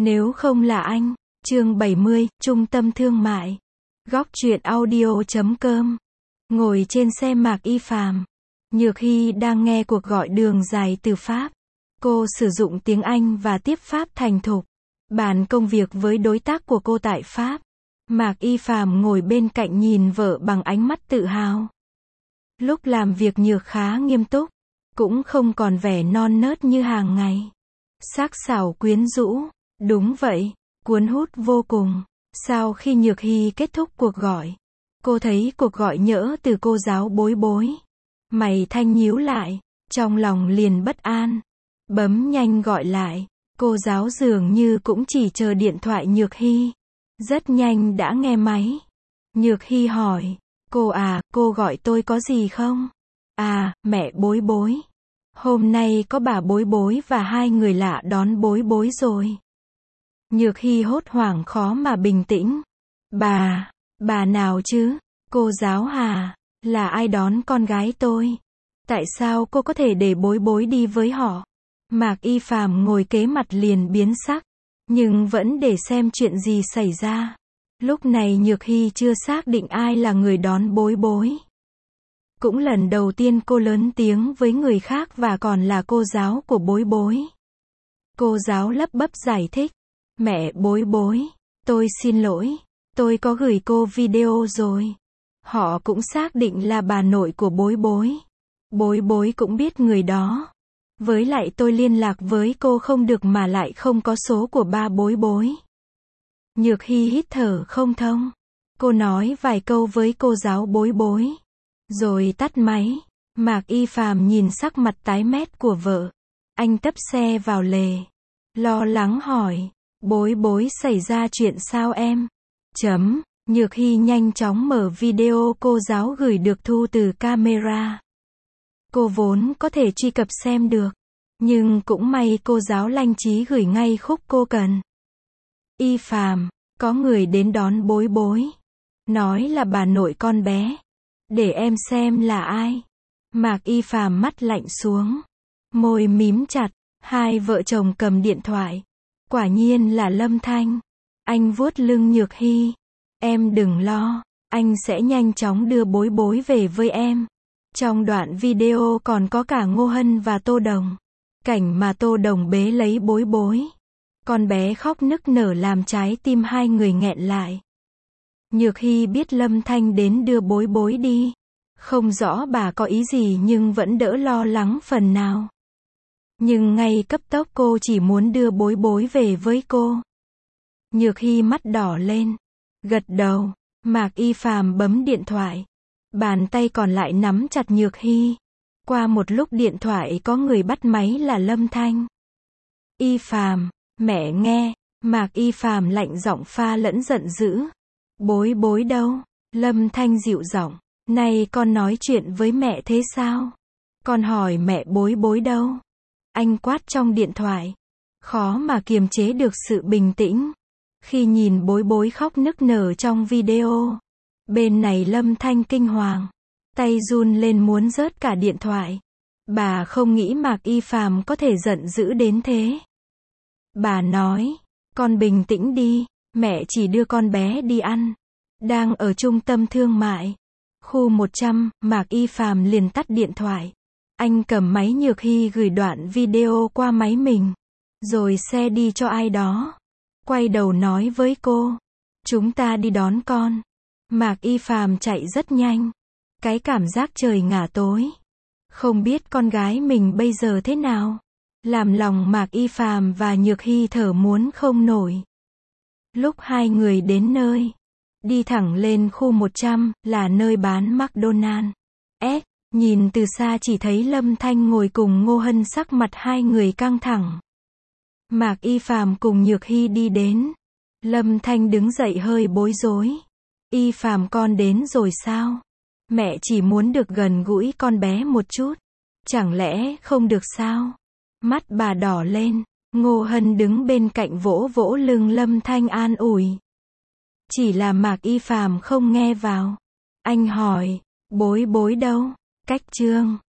Nếu không là anh. Chương 70, Trung tâm thương mại. Góc truyện audio.com. Ngồi trên xe Mạc Y Phàm, Nhược Hy đang nghe cuộc gọi đường dài từ Pháp. Cô sử dụng tiếng Anh và tiếp Pháp thành thục. Bàn công việc với đối tác của cô tại Pháp. Mạc Y Phàm ngồi bên cạnh nhìn vợ bằng ánh mắt tự hào. Lúc làm việc Nhược khá nghiêm túc, cũng không còn vẻ non nớt như hàng ngày. Sắc sảo quyến rũ, đúng vậy, cuốn hút vô cùng. Sau khi Nhược Hy kết thúc cuộc gọi, cô thấy cuộc gọi nhỡ từ cô giáo Bối Bối. Mày thanh nhíu lại, trong lòng liền bất an. Bấm nhanh gọi lại, cô giáo dường như cũng chỉ chờ điện thoại Nhược Hy. Rất nhanh đã nghe máy. Nhược Hy hỏi, cô à, cô gọi tôi có gì không? À, mẹ Bối Bối. Hôm nay có bà Bối Bối và hai người lạ đón Bối Bối rồi. Nhược Hy hốt hoảng khó mà bình tĩnh. Bà nào chứ? Cô giáo Hà, là ai đón con gái tôi? Tại sao cô có thể để Bối Bối đi với họ? Mạc Y Phàm ngồi kế mặt liền biến sắc, nhưng vẫn để xem chuyện gì xảy ra. Lúc này Nhược Hy chưa xác định ai là người đón Bối Bối. Cũng lần đầu tiên cô lớn tiếng với người khác và còn là cô giáo của Bối Bối. Cô giáo lắp bắp giải thích. Mẹ Bối Bối, tôi xin lỗi, tôi có gửi cô video rồi. Họ cũng xác định là bà nội của Bối Bối. Bối Bối cũng biết người đó. Với lại tôi liên lạc với cô không được mà lại không có số của ba Bối Bối. Nhược Hy hít thở không thông. Cô nói vài câu với cô giáo Bối Bối, rồi tắt máy. Mạc Y Phàm nhìn sắc mặt tái mét của vợ. Anh tấp xe vào lề, lo lắng hỏi, Bối Bối xảy ra chuyện sao em? Nhược Hy nhanh chóng mở video cô giáo gửi được thu từ camera. Cô vốn có thể truy cập xem được, nhưng cũng may cô giáo lanh trí gửi ngay khúc cô cần. Y Phàm, có người đến đón Bối Bối, nói là bà nội con bé. Để em xem là ai. Mạc Y Phàm mắt lạnh xuống, môi mím chặt. Hai vợ chồng cầm điện thoại. Quả nhiên là Lâm Thanh. Anh vuốt lưng Nhược Hy. Em đừng lo, anh sẽ nhanh chóng đưa Bối Bối về với em. Trong đoạn video còn có cả Ngô Hân và Tô Đồng. Cảnh mà Tô Đồng bế lấy Bối Bối. Con bé khóc nức nở làm trái tim hai người nghẹn lại. Nhược Hy biết Lâm Thanh đến đưa Bối Bối đi. Không rõ bà có ý gì nhưng vẫn đỡ lo lắng phần nào. Nhưng ngay cấp tốc cô chỉ muốn đưa Bối Bối về với cô. Nhược Hy mắt đỏ lên, gật đầu. Mạc Y Phàm bấm điện thoại. Bàn tay còn lại nắm chặt Nhược Hy. Qua một lúc điện thoại có người bắt máy là Lâm Thanh. Y Phàm, mẹ nghe. Mạc Y Phàm lạnh giọng pha lẫn giận dữ. Bối Bối đâu? Lâm Thanh dịu giọng. Này con nói chuyện với mẹ thế sao? Con hỏi mẹ Bối Bối đâu? Anh quát trong điện thoại. Khó mà kiềm chế được sự bình tĩnh khi nhìn Bối Bối khóc nức nở trong video. Bên này Lâm Thanh kinh hoàng, tay run lên muốn rớt cả điện thoại. Bà không nghĩ Mạc Y Phàm có thể giận dữ đến thế. Bà nói, con bình tĩnh đi, mẹ chỉ đưa con bé đi ăn. Đang ở trung tâm thương mại, khu 100, Mạc Y Phàm liền tắt điện thoại. Anh cầm máy Nhược Hy gửi đoạn video qua máy mình, rồi xe đi cho ai đó. Quay đầu nói với cô, chúng ta đi đón con. Mạc Y Phàm chạy rất nhanh. Cái cảm giác trời ngả tối, không biết con gái mình bây giờ thế nào, làm lòng Mạc Y Phàm và Nhược Hy thở muốn không nổi. Lúc hai người đến nơi, đi thẳng lên khu 100, là nơi bán McDonald's. Nhìn từ xa chỉ thấy Lâm Thanh ngồi cùng Ngô Hân, sắc mặt hai người căng thẳng. Mạc Y Phàm cùng Nhược Hy đi đến. Lâm Thanh đứng dậy hơi bối rối. Y Phàm, con đến rồi sao? Mẹ chỉ muốn được gần gũi con bé một chút. Chẳng lẽ không được sao? Mắt bà đỏ lên. Ngô Hân đứng bên cạnh vỗ vỗ lưng Lâm Thanh an ủi. Chỉ là Mạc Y Phàm không nghe vào. Anh hỏi, Bối Bối đâu? Cách chương